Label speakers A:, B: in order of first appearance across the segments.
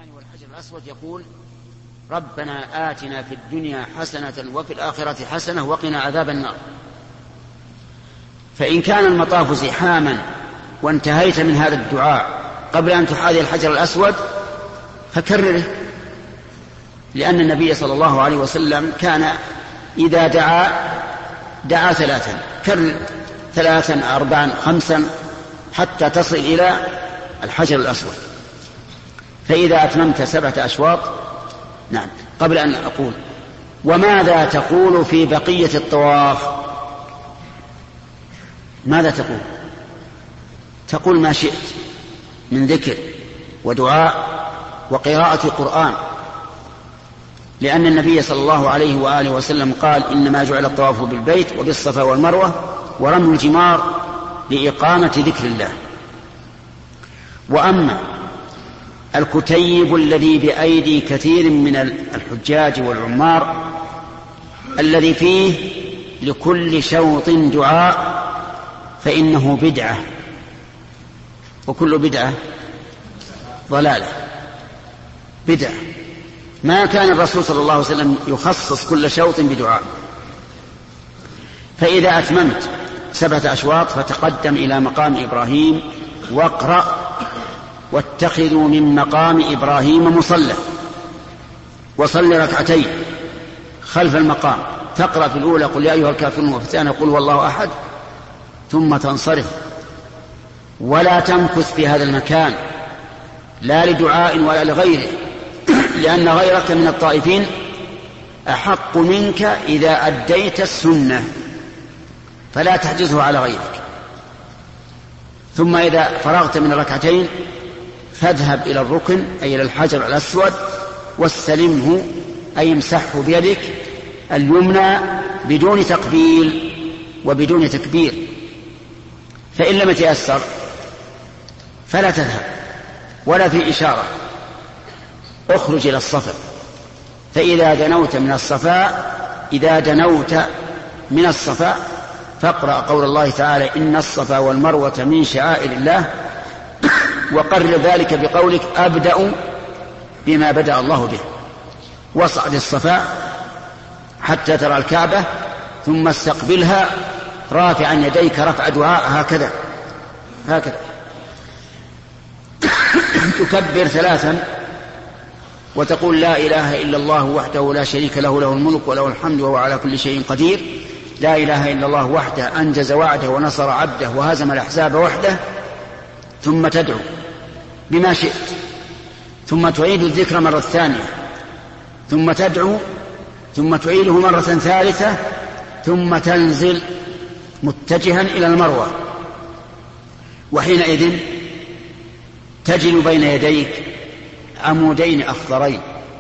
A: الرحمن والحجر الأسود يقول: ربنا آتنا في الدنيا حسنة وفي الآخرة حسنة وقنا عذاب النار. فإن كان المطاف زحاما وانتهيت من هذا الدعاء قبل أن تحاذي الحجر الأسود فكرره، لأن النبي صلى الله عليه وسلم كان إذا دعا ثلاثا، كرر 3 4 5 حتى تصل إلى الحجر الأسود. فإذا أتممت 7 أشواط، نعم. قبل أن أقول وماذا تقول في بقية الطواف؟ ماذا تقول؟ تقول ما شئت من ذكر ودعاء وقراءة قرآن، لأن النبي صلى الله عليه وآله وسلم قال: إنما جعل الطواف بالبيت وبالصفا والمروة ورمي الجمار لإقامة ذكر الله. وأما الكتيب الذي بأيدي كثير من الحجاج والعمار الذي فيه لكل شوط دعاء فإنه بدعة، وكل بدعة ضلالة. بدعة. ما كان الرسول صلى الله عليه وسلم يخصص كل شوط بدعاء. فإذا أتممت 7 أشواط فتقدم إلى مقام إبراهيم واقرأ: واتخذوا من مقام إبراهيم مصلى، وصل ركعتين خلف المقام. تقرأ في الأولى: قل يا أيها الكافرون، وفي الثانية: قل هو الله أحد، ثم تنصرف. ولا تمكث في هذا المكان لا لدعاء ولا لغيره، لأن غيرك من الطائفين أحق منك إذا أديت السنة، فلا تحجزه على غيرك. ثم إذا فرغت من الركعتين فاذهب إلى الركن، أي إلى الحجر الأسود، واستلمه، أي امسحه بيدك اليمنى بدون تقبيل وبدون تكبير. فإن لم يتيسر فلا تذهب ولا في إشارة، اخرج إلى الصفا. فإذا دنوت من الصفا فاقرأ قول الله تعالى: إن الصفا والمروة من شعائر الله، وقرر ذلك بقولك: أبدأ بما بدأ الله به. واصعد الصفا حتى ترى الكعبة، ثم استقبلها رافعا يديك رفع دعاء هكذا تكبر 3 وتقول: لا إله إلا الله وحده لا شريك له، له الملك وله الحمد وهو على كل شيء قدير. لا إله إلا الله وحده أنجز وعده ونصر عبده وهزم الأحزاب وحده. ثم تدعو بما شئت، ثم تعيد الذكر مرة ثانية، ثم تدعو، ثم تعيده مرة ثالثة، ثم تنزل متجها إلى المروة. وحينئذ تجد بين يديك عمودين أخضرين.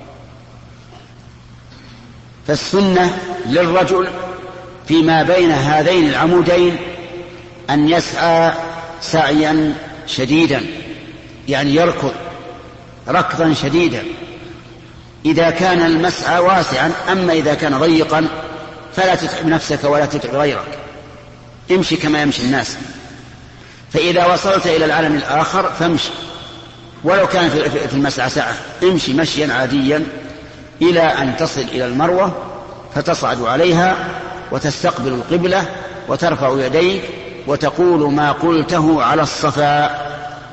A: فالسنة للرجل فيما بين هذين العمودين أن يسعى سعيا شديدا، يعني يركض ركضا شديدا إذا كان المسعى واسعا. أما إذا كان ضيقا فلا تتعب نفسك ولا تتعب غيرك، امشي كما يمشي الناس. فإذا وصلت إلى العالم الآخر فامشي، ولو كان في المسعى سعة، امشي مشيا عاديا إلى أن تصل إلى المروة، فتصعد عليها وتستقبل القبلة وترفع يديك وتقول ما قلته على الصفا.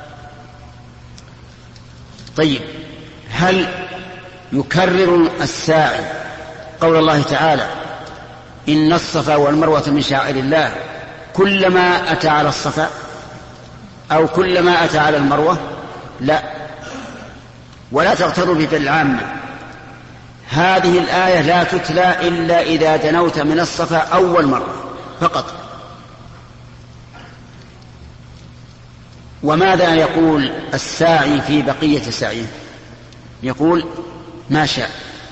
A: طيب، هل يكرر الساعي قول الله تعالى: إن الصفا والمروة من شعائر الله كلما أتى على الصفا أو كلما أتى على المروة؟ لا، ولا تغتروا به العامة. هذه الآية لا تتلى إلا إذا دنوت من الصفا أول مرة فقط. وماذا يقول الساعي في بقية سعيه؟ يقول ما شاء،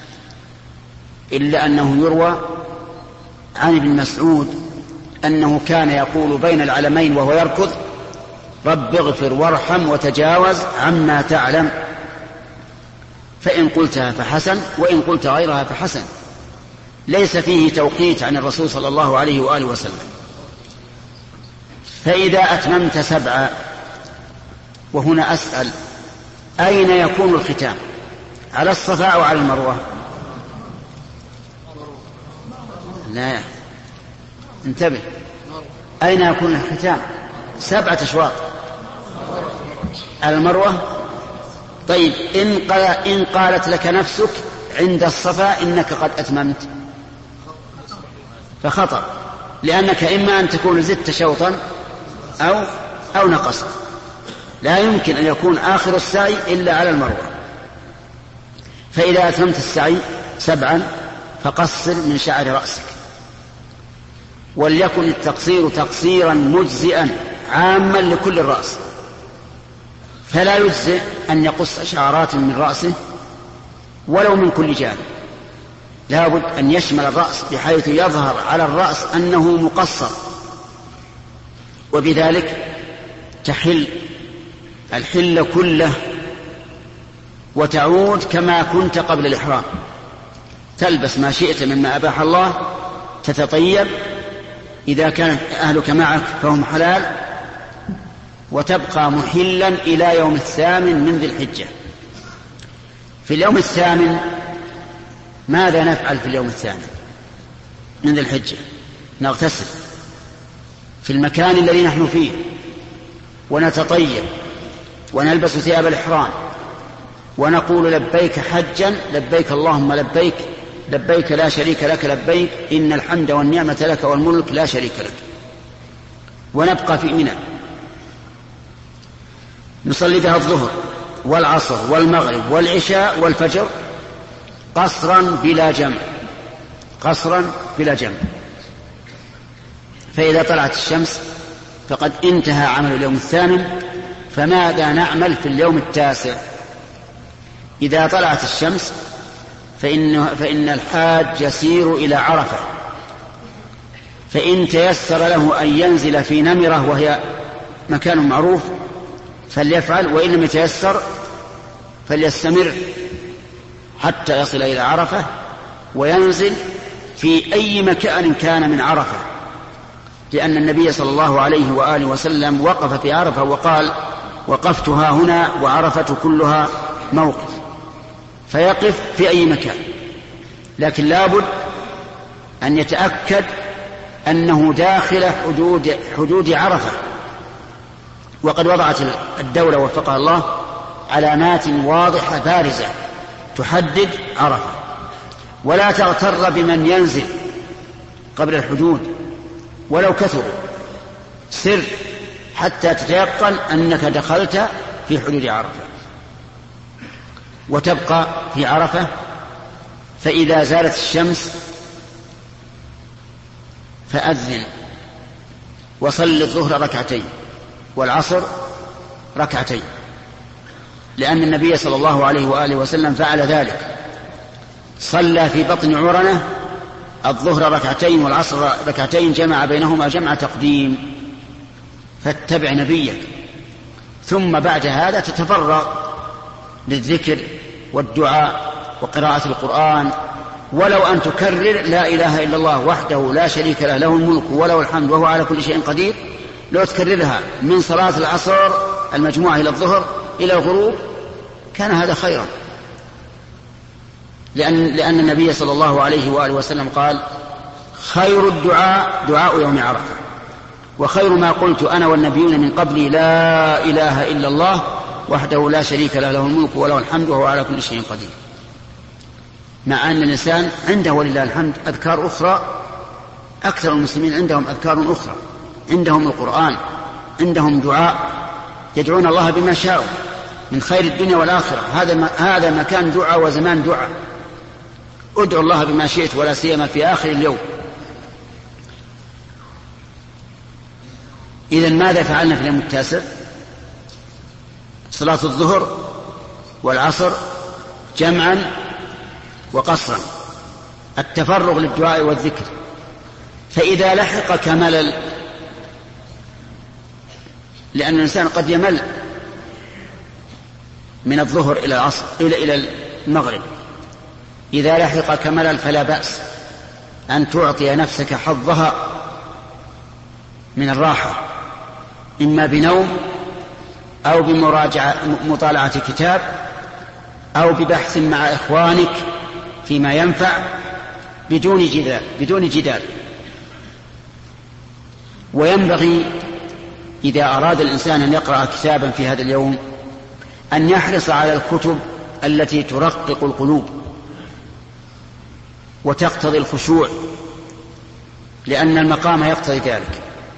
A: إلا أنه يروى عن ابن مسعود أنه كان يقول بين العلمين وهو يركض: رب اغفر وارحم وتجاوز عما تعلم. فإن قلتها فحسن، وإن قلت غيرها فحسن. ليس فيه توقيت عن الرسول صلى الله عليه وآله وسلم. فإذا أتممت 7، وهنا أسأل: أين يكون الختام؟ على الصفا أو على المروة؟ لا، انتبه، أين يكون الختام؟ 7 أشواط على المروة. طيب إن قالت لك نفسك عند الصفا إنك قد أتممت فخطأ، لأنك إما أن تكون زدت شوطا أو نقصت. لا يمكن أن يكون آخر السعي إلا على المروة. فإذا أتممت السعي 7 فقصر من شعر رأسك، وليكن التقصير تقصيرا مجزئا عاما لكل الرأس، فلا يجزئ أن يقص شعرات من رأسه ولو من كل جانب، لا بد أن يشمل الرأس بحيث يظهر على الرأس أنه مقصر، وبذلك تحل الحل كله وتعود كما كنت قبل الإحرام، تلبس ما شئت مما أباح الله، تتطيب إذا كان أهلك معك فهم حلال، وتبقى محلا إلى يوم 8 من ذي الحجة. في اليوم 8 ماذا نفعل؟ في اليوم 8 من ذي الحجة نغتسل في المكان الذي نحن فيه، ونتطيب، ونلبس ثياب الإحرام، ونقول لبيك حجا لبيك اللهم لبيك لبيك لا شريك لك لبيك إن الحمد والنعمة لك والملك لا شريك لك. ونبقى في منى نصلي بها الظهر والعصر والمغرب والعشاء والفجر قصرا بلا جمع. فإذا طلعت الشمس فقد انتهى عمل اليوم 8. فماذا نعمل في اليوم 9؟ إذا طلعت الشمس فإن الحاج يسير إلى عرفة، فإن تيسر له أن ينزل في نمرة وهي مكان معروف فليفعل، وإن لم يتيسر فليستمر حتى يصل إلى عرفة وينزل في أي مكان كان من عرفة، لأن النبي صلى الله عليه وآله وسلم وقف في عرفة وقال وقفتها هنا وعرفة كلها موقف، فيقف في أي مكان، لكن لابد أن يتأكد أنه داخل حدود عرفة. وقد وضعت الدولة وفقها الله علامات واضحة بارزة تحدد عرفة، ولا تغتر بمن ينزل قبل الحدود ولو كثروا، سر حتى تتيقن أنك دخلت في حدود عرفة، وتبقى في عرفة. فإذا زالت الشمس فأذن وصل الظهر 2 والعصر 2، لأن النبي صلى الله عليه وآله وسلم فعل ذلك، صلى في بطن عرنة الظهر 2 والعصر 2، جمع بينهما جمع تقديم. فاتبع نبيك، ثم بعد هذا تتفرغ للذكر والدعاء وقراءة القرآن، ولو أن تكرر لا إله إلا الله وحده لا شريك له له الملك وله الحمد وهو على كل شيء قدير، لو تكررها من صلاة العصر المجموعة إلى الظهر إلى الغروب كان هذا خيرا، لأن النبي صلى الله عليه وآله وسلم قال خير الدعاء دعاء يوم عرفة، وخير ما قلت أنا والنبيون من قبلي لا إله إلا الله وحده لا شريك له له الملك وله الحمد وهو على كل شيء قدير. مع أن الإنسان عنده ولله الحمد أذكار أخرى، أكثر المسلمين عندهم أذكار أخرى، عندهم القرآن، عندهم دعاء يدعون الله بما شاءوا من خير الدنيا والآخرة. هذا مكان دعاء وزمان دعاء، ادعو الله بما شئت ولا سيما في آخر اليوم. إذن ماذا فعلنا في اليوم 9؟ صلاة الظهر والعصر جمعا وقصرا، التفرغ للدعاء والذكر. فإذا لحقك ملل، لأن الإنسان قد يمل من الظهر إلى العصر إلى المغرب، إذا لحقك ملل فلا بأس أن تعطي نفسك حظها من الراحة، إما بنوم أو بمطالعة كتاب أو ببحث مع إخوانك فيما ينفع بدون جدال. وينبغي إذا أراد الإنسان أن يقرأ كتابا في هذا اليوم أن يحرص على الكتب التي ترقق القلوب وتقتضي الخشوع، لأن المقام يقتضي ذلك.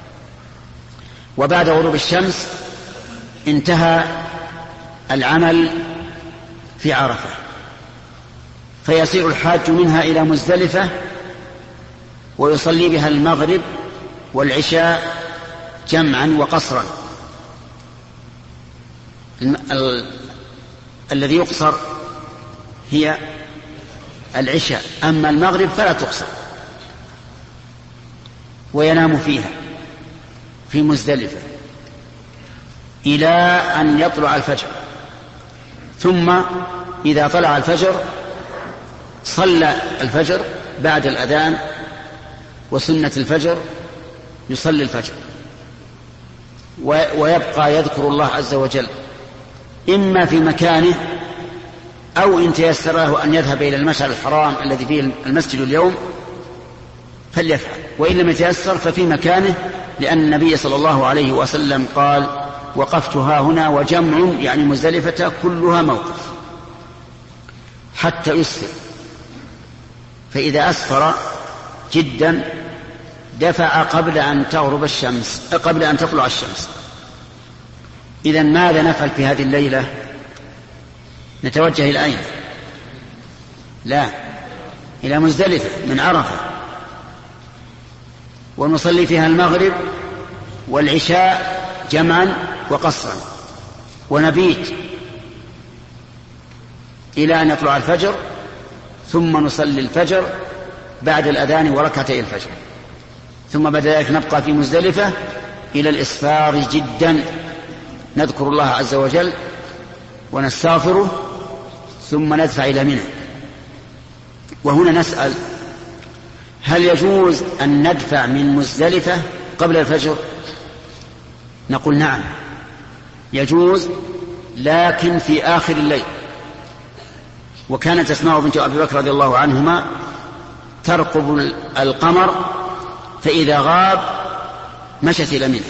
A: وبعد غروب الشمس انتهى العمل في عرفة، فيسير الحاج منها إلى مزدلفة ويصلي بها المغرب والعشاء جمعا وقصرا. الذي يقصر هي العشاء، أما المغرب فلا تقصر، وينام فيها في مزدلفة إلى أن يطلع الفجر. ثم إذا طلع الفجر صلى الفجر بعد الأذان وسنة الفجر، يصلي الفجر ويبقى يذكر الله عز وجل إما في مكانه أو إن تيسر له أن يذهب إلى المشعر الحرام الذي فيه المسجد اليوم فليفعل، وإن لم يتيسر ففي مكانه، لأن النبي صلى الله عليه وسلم قال: وقفت ها هنا وجمع يعني مزدلفة كلها موقف حتى يسفر، فإذا أسفر جدا دفع قبل أن تغرب الشمس، قبل أن تطلع الشمس. إذن ماذا نفعل في هذه الليلة؟ نتوجه إلى أين؟ لا، إلى مزدلفة من عرفة، ونصلي فيها المغرب والعشاء جمعا وقصرا، ونبيت إلى أن يطلع الفجر، ثم نصلي الفجر بعد الأذان وركعتي الفجر، ثم بعد ذلك نبقى في مزدلفة إلى الإسفار جدا، نذكر الله عز وجل ونستغفره، ثم ندفع إلى منى. وهنا نسأل: هل يجوز أن ندفع من مزدلفة قبل الفجر؟ نقول نعم يجوز، لكن في آخر الليل. وكانت أسماء بنت أبي بكر رضي الله عنهما ترقب القمر، فإذا غاب مشت إلى منى،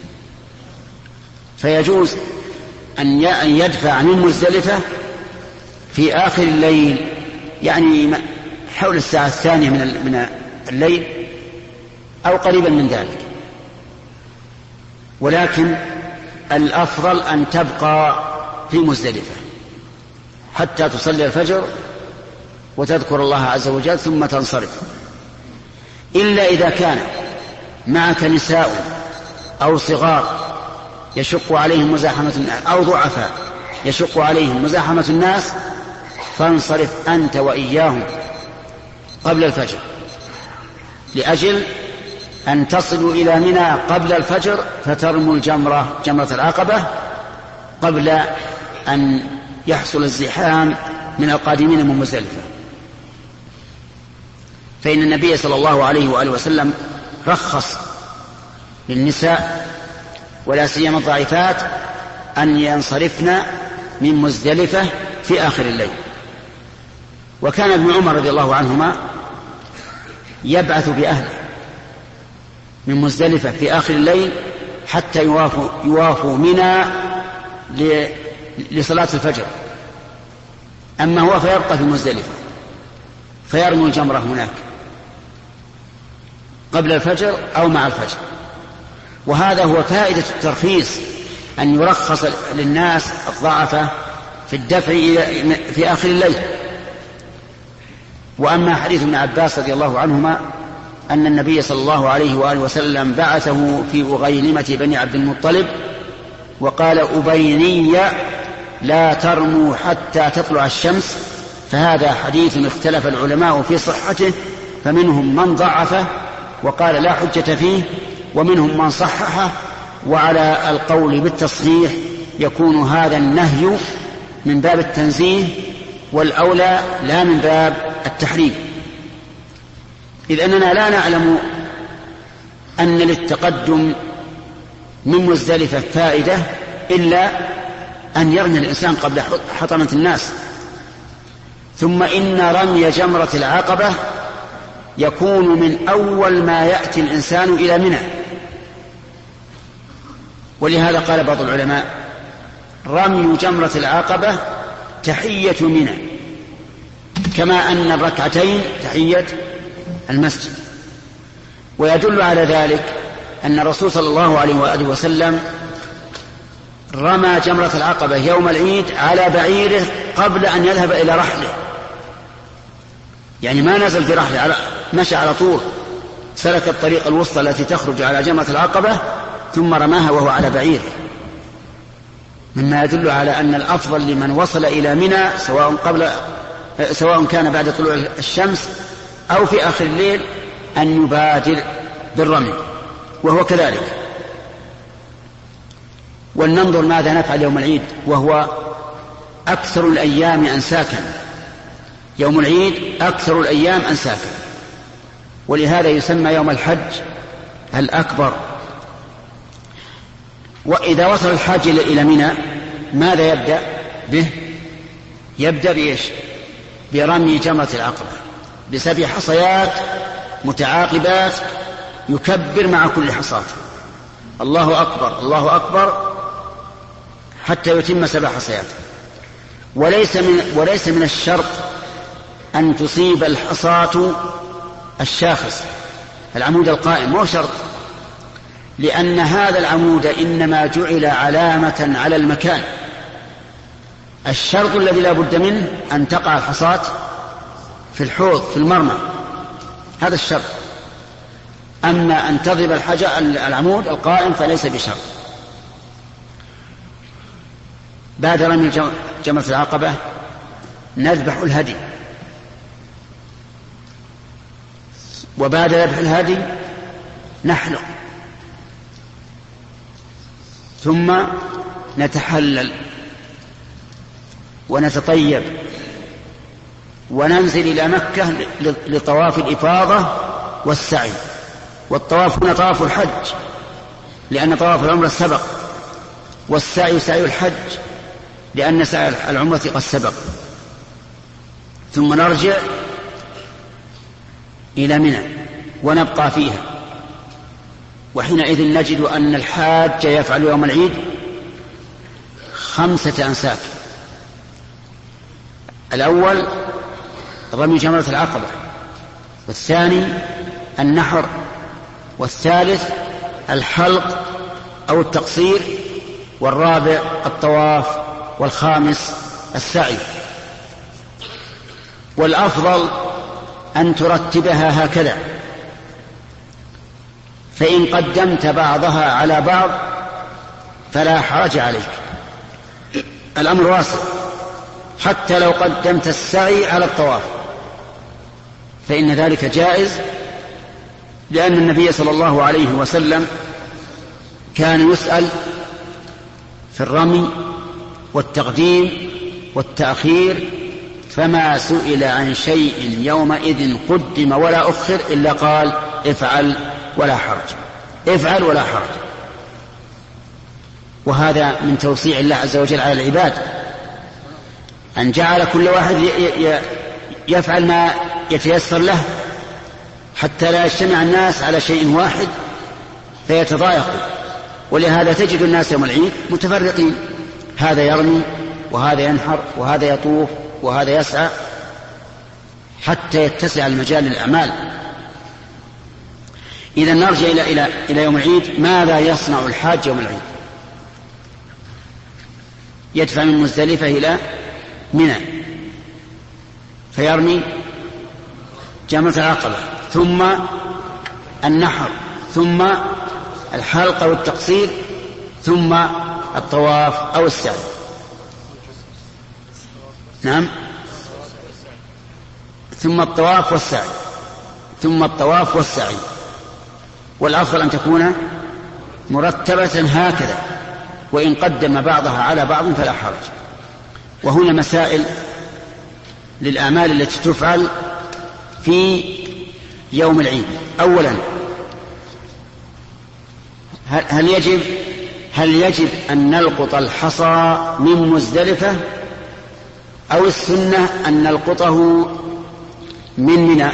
A: فيجوز أن يدفع من مزدلفة في آخر الليل، يعني حول الساعة 2 من الليل أو قريبا من ذلك. ولكن الأفضل أن تبقى في مزدلفة حتى تصلي الفجر وتذكر الله عز وجل ثم تنصرف، إلا إذا كان معك نساء أو صغار يشق عليهم مزاحمة الناس، أو ضعفاء يشق عليهم مزاحمة الناس، فانصرف أنت وإياهم قبل الفجر، لأجل أن تصلوا إلى منى قبل الفجر فترموا جمرة العقبة قبل أن يحصل الزحام من القادمين من مزدلفة. فإن النبي صلى الله عليه وآله وسلم رخص للنساء ولا سيما الضعيفات أن ينصرفن من مزدلفة في آخر الليل. وكان ابن عمر رضي الله عنهما يبعث بأهله من مزدلفة في آخر الليل حتى يوافوا منى لصلاة الفجر، أما هو فيبقى في مزدلفة فيرمي الجمرة هناك قبل الفجر أو مع الفجر. وهذا هو فائدة الترخيص، أن يرخص للناس الضعفة في الدفع في آخر الليل. وأما حديث ابن عباس رضي الله عنهما أن النبي صلى الله عليه وآله وسلم بعثه في أغيلمة بني عبد المطلب وقال: أبيني لا ترموا حتى تطلع الشمس، فهذا حديث اختلف العلماء في صحته، فمنهم من ضعفه وقال لا حجة فيه، ومنهم من صححه. وعلى القول بالتصحيح يكون هذا النهي من باب التنزيه، والأولى لا من باب التحريم، إذ أننا لا نعلم أن للتقدم من مزدلفة فائدة إلا أن يرمي الإنسان قبل حطمة الناس، ثم إن رمي جمرة العقبة يكون من أول ما يأتي الإنسان إلى منى، ولهذا قال بعض العلماء رمي جمرة العقبة تحية منى، كما أن الركعتين تحية المسجد. ويدل على ذلك أن الرسول صلى الله عليه وآله وسلم رمى جمرة العقبة يوم العيد على بعيره قبل أن يذهب إلى رحله، يعني ما نزل برحله، مشى على طول، سلك الطريق الوسطى التي تخرج على جمرة العقبة ثم رماها وهو على بعيره، مما يدل على أن الأفضل لمن وصل إلى منى سواء كان بعد طلوع الشمس أو في آخر الليل أن يبادر بالرمي، وهو كذلك. ولننظر ماذا نفعل يوم العيد، وهو أكثر الأيام أنساكا. يوم العيد أكثر الأيام أنساكا، ولهذا يسمى يوم الحج الأكبر. وإذا وصل الحاج إلى منى ماذا يبدأ به؟ يبدأ بإيش؟ برمي جمرة العقبة ب7 حصيات متعاقبات، يكبر مع كل حصاة الله أكبر الله أكبر حتى يتم 7 حصيات. وليس من الشرط أن تصيب الحصاة الشاخص العمود القائم، مو شرط، لأن هذا العمود إنما جعل علامة على المكان. الشرط الذي لا بد منه أن تقع الحصاة في الحوض في المرمى، هذا الشرط. أما أن تضرب العمود القائم فليس بشرط. بعد رمي جمرة العقبة نذبح الهدي، وبعد ذبح الهدي نحلق، ثم نتحلل ونتطيب وننزل إلى مكة لطواف الإفاضة والسعي. والطواف هنا طواف الحج لأن طواف العمرة سبق، والسعي سعي الحج لأن سعي العمرة قد سبق. ثم نرجع إلى منى ونبقى فيها، وحينئذ نجد أن الحاج يفعل يوم العيد 5 أنساك. الأول رمي جمرة العقبة، والثاني النحر، والثالث الحلق أو التقصير، والرابع الطواف، والخامس السعي. والأفضل أن ترتبها هكذا، فإن قدمت بعضها على بعض فلا حرج عليك، الأمر واسع. حتى لو قدمت السعي على الطواف فإن ذلك جائز، لأن النبي صلى الله عليه وسلم كان يسأل في الرمي والتقديم والتأخير، فما سئل عن شيء يومئذ قدم ولا أخر إلا قال افعل ولا حرج، افعل ولا حرج. وهذا من توسيع الله عز وجل على العباد، أن جعل كل واحد يفعل ما يتيسر له، حتى لا يجتمع الناس على شيء واحد فيتضايقوا. ولهذا تجد الناس يوم العيد متفرقين، هذا يرمي وهذا ينحر وهذا يطوف وهذا يسعى، حتى يتسع المجال للأعمال. إذا نرجع إلى يوم العيد. ماذا يصنع الحاج يوم العيد؟ يدفع من مزدلفة إلى منى فيرمي جمرة العقبة، ثم النحر، ثم الحلق والتقصير، ثم الطواف أو السعي. نعم، ثم الطواف والسعي، ثم الطواف والسعي. والأفضل أن تكون مرتبة هكذا، وإن قدم بعضها على بعض فلا حرج. وهنا مسائل للأعمال التي تفعل في يوم العيد. أولا، هل يجب أن نلقط الحصى من مزدلفة أو السنة أن نلقطه من منى.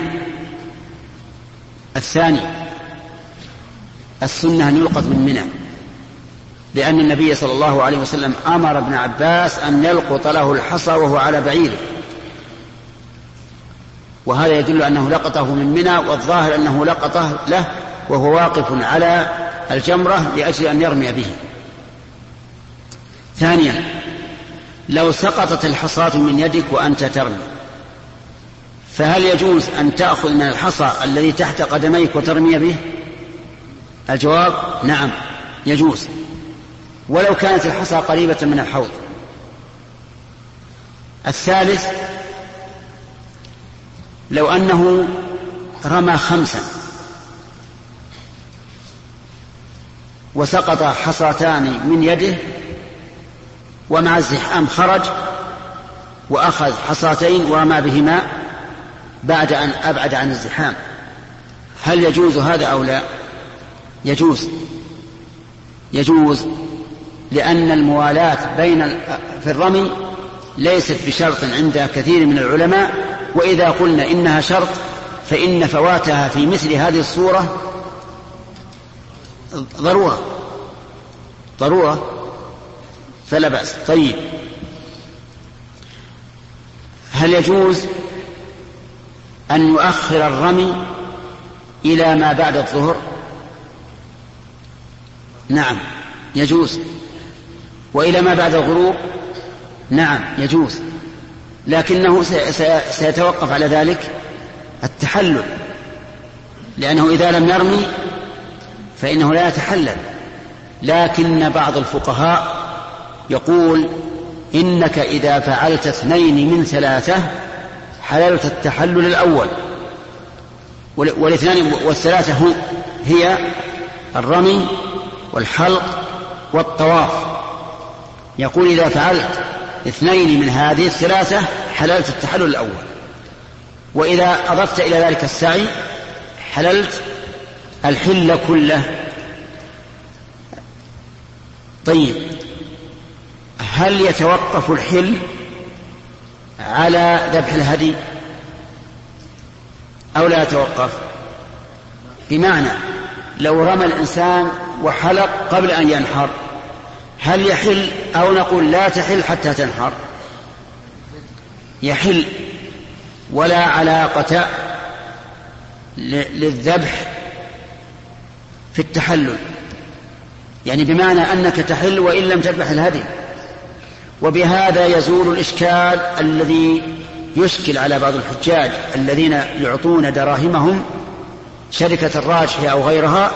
A: الثاني السنة أن يلقط من منى، لأن النبي صلى الله عليه وسلم أمر ابن عباس أن يلقط له الحصى وهو على بعيره، وهذا يدل أنه لقطه من منى، والظاهر أنه لقطه له وهو واقف على الجمرة لأجل أن يرمي به. ثانيا لو سقطت الحصاة من يدك وأنت ترمي، فهل يجوز أن تأخذ من الحصى الذي تحت قدميك وترمي به؟ الجواب نعم يجوز، ولو كانت الحصى قريبة من الحوض. الثالث لو أنه رمى 5 وسقط حصاتان من يده، ومع الزحام خرج وأخذ حصاتين ورمى بهما بعد أن أبعد عن الزحام، هل يجوز هذا أو لا؟ يجوز، لأن الموالاة في الرمي ليست بشرط عند كثير من العلماء، وإذا قلنا إنها شرط فإن فواتها في مثل هذه الصورة ضرورة فلا بأس. طيب هل يجوز أن يؤخر الرمي إلى ما بعد الظهر؟ نعم يجوز. وإلى ما بعد الغروب؟ نعم يجوز، لكنه سيتوقف على ذلك التحلل، لأنه إذا لم يرمي فإنه لا يتحلل. لكن بعض الفقهاء يقول إنك إذا فعلت 2 من 3 حللت التحلل الأول، والاثنان والثلاثة هي الرمي والحلق والطواف. يقول إذا فعلت 2 من هذه ال3 حللت التحلل الأول، وإذا أضفت إلى ذلك السعي حللت الحل كله. طيب هل يتوقف الحل على ذبح الهدي أو لا يتوقف؟ بمعنى لو رمى الإنسان وحلق قبل أن ينحر هل يحل أو نقول لا تحل حتى تنحر؟ يحل، ولا علاقة للذبح في التحلل، يعني بمعنى أنك تحل وإن لم تذبح الهدي. وبهذا يزول الإشكال الذي يشكل على بعض الحجاج الذين يعطون دراهمهم شركة الراجحة أو غيرها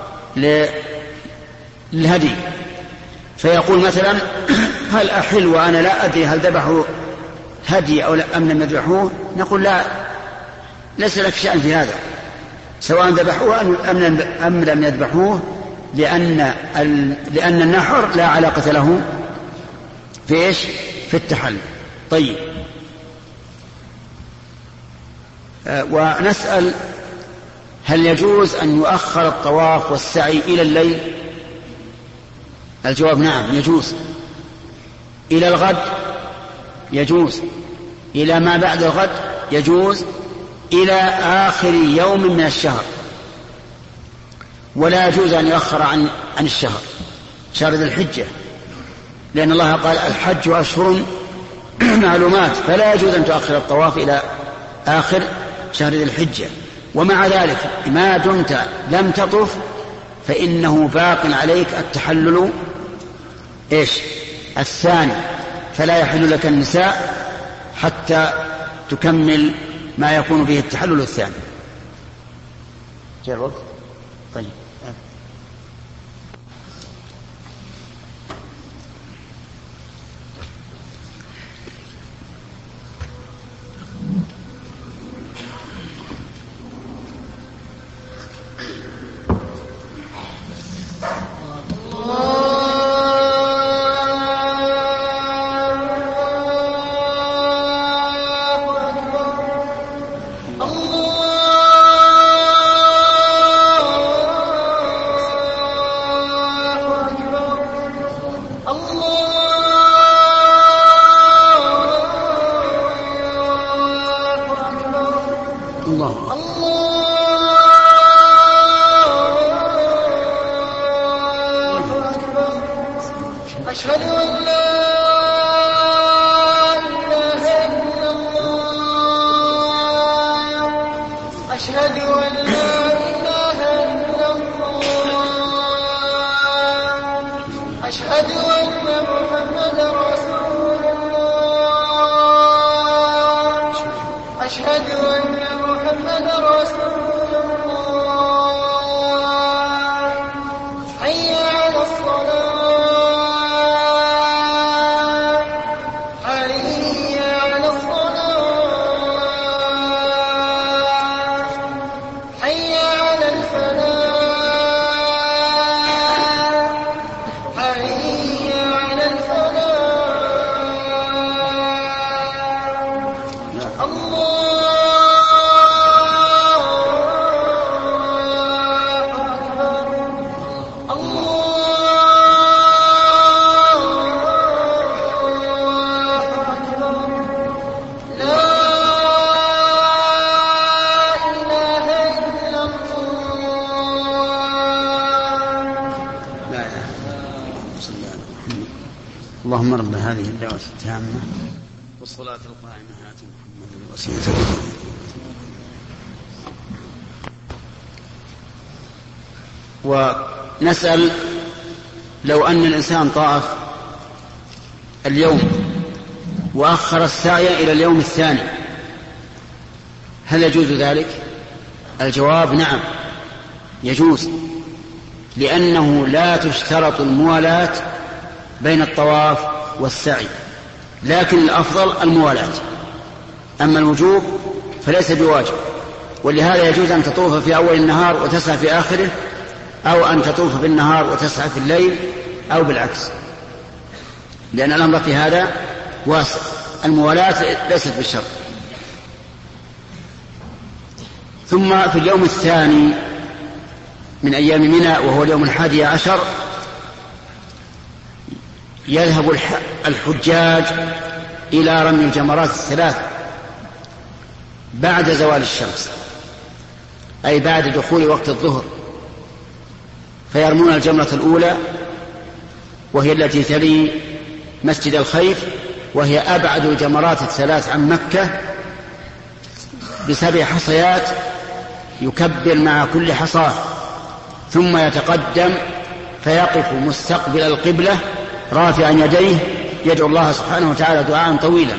A: للهدي، فيقول مثلا هل أحل وأنا لا أدري هل ذبحوا هدي أو أم لم يذبحوه؟ نقول لا، ليس لك شأن في هذا، سواء ذبحوه أم لم يذبحوه، لأن النحر لا علاقة له في إيش؟ في التحلل. طيب ونسأل هل يجوز أن يؤخر الطواف والسعي إلى الليل؟ الجواب نعم يجوز. إلى الغد يجوز، إلى ما بعد الغد يجوز، إلى آخر يوم من الشهر، ولا يجوز أن يؤخر عن الشهر، شهر ذي الحجة، لأن الله قال الحج أشهر معلومات، فلا يجوز أن تؤخر الطواف إلى آخر شهر ذي الحجة. ومع ذلك ما دمت لم تطف فإنه باق عليك التحلل إيش؟ الثاني، فلا يحل لك النساء حتى تكمل ما يكون به التحلل الثاني. جاء الوقت؟ طيب الله.
B: أشهد أن لا إله إلا الله. أشهد أن لا إله إلا الله. أشهد أن محمدا رسول الله. أشهد أن محمدا رسول الله. حي على الصلاة.
A: اللهم رب هذه الدعوة التامة والصلاة القائمة آت محمد الوسيلة. ونسأل لو أن الإنسان طاف اليوم وأخر السعي إلى اليوم الثاني هل يجوز ذلك؟ الجواب نعم يجوز، لأنه لا تشترط الموالاة بين الطواف والسعي، لكن الأفضل الموالاة، أما الوجوب فليس بواجب. ولهذا يجوز أن تطوف في أول النهار وتسعى في آخره، أو أن تطوف بالنهار وتسعى في الليل، أو بالعكس، لأن الأمر في هذا واسع. الموالاة ليست بالشرط. ثم في اليوم الثاني من أيام منى وهو اليوم 11 يذهب الحجاج إلى رمي الجمرات الثلاث بعد زوال الشمس، أي بعد دخول وقت الظهر، فيرمون الجمرة الأولى وهي التي تلي مسجد الخيف، وهي أبعد الجمرات الثلاث عن مكة ب7 حصيات، يكبر مع كل حصاة، ثم يتقدم فيقف مستقبل القبلة رافعا يديه يدعو الله سبحانه وتعالى دعاء طويلا،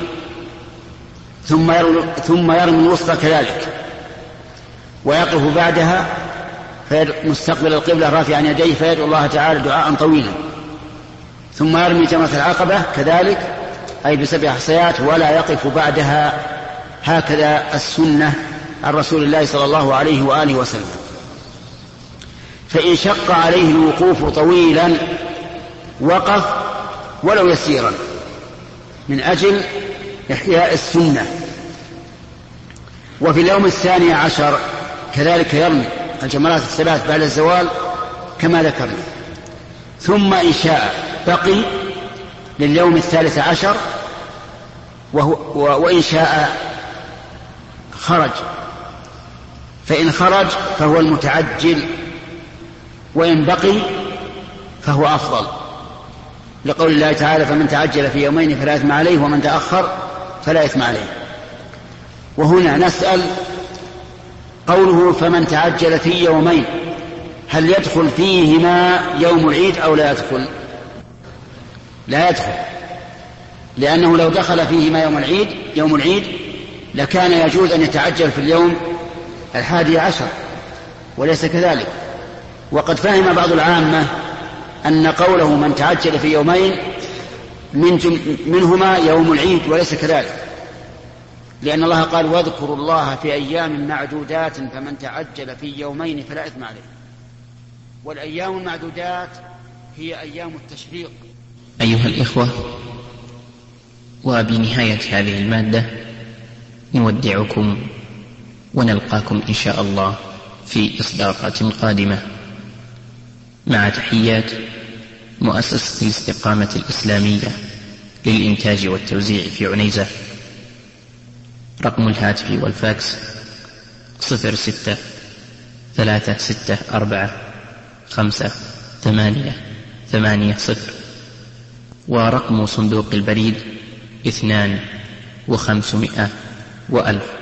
A: ثم يرمي الوسطى كذلك، ويقف بعدها مستقبل القبلة رافعا يديه فيدعو الله تعالى دعاء طويلا، ثم يرمي جمرة العقبة كذلك أي ب7 حصيات ولا يقف بعدها. هكذا السنة عن رسول الله صلى الله عليه وآله وسلم. فإن شق عليه الوقوف طويلا وقف ولو يسيرا من أجل إحياء السنة. وفي اليوم 12 كذلك يرمي الجمرات الثلاث بعد الزوال كما ذكرنا، ثم إن شاء بقي لليوم 13 وإن شاء خرج، فإن خرج فهو المتعجل، وإن بقي فهو أفضل، لقول الله تعالى فمن تعجل في يومين فلا إثم عليه ومن تأخر فلا إثم عليه. وهنا نسأل قوله فمن تعجل في يومين هل يدخل فيهما يوم العيد أو لا يدخل؟ لا يدخل، لأنه لو دخل فيهما يوم العيد لكان يجوز أن يتعجل في اليوم 11 وليس كذلك. وقد فهم بعض العامة أن قوله من تعجل في يومين منهما يوم العيد وليس كذلك، لأن الله قال واذكروا الله في أيام معدودات فمن تعجل في يومين فلا إثم عليه، والأيام المعدودات هي أيام التشريق.
C: أيها الإخوة، وبنهاية هذه المادة نودعكم ونلقاكم إن شاء الله في إصدارات قادمة، مع تحيات مؤسسة الاستقامة الإسلامية للإنتاج والتوزيع في عنيزة. رقم الهاتف والفاكس 06-364-5-8-8-0. ورقم صندوق البريد 2 و500 و1000.